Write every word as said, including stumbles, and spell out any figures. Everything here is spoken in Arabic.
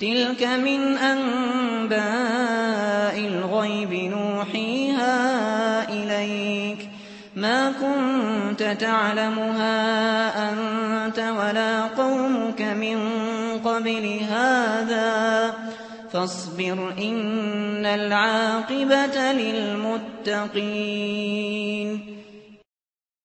تِلْكَ مِنْ أَنبَاءِ الْغَيْبِ نُوحِيهَا إِلَيْكَ ۖ مَا كُنتَ تَعْلَمُهَا أَنتَ وَلَا قَوْمُكَ مِن قَبْلِ هَٰذَا ۖ فَاصْبِرْ إِنَّ الْعَاقِبَةَ لِلْمُتَّقِينَ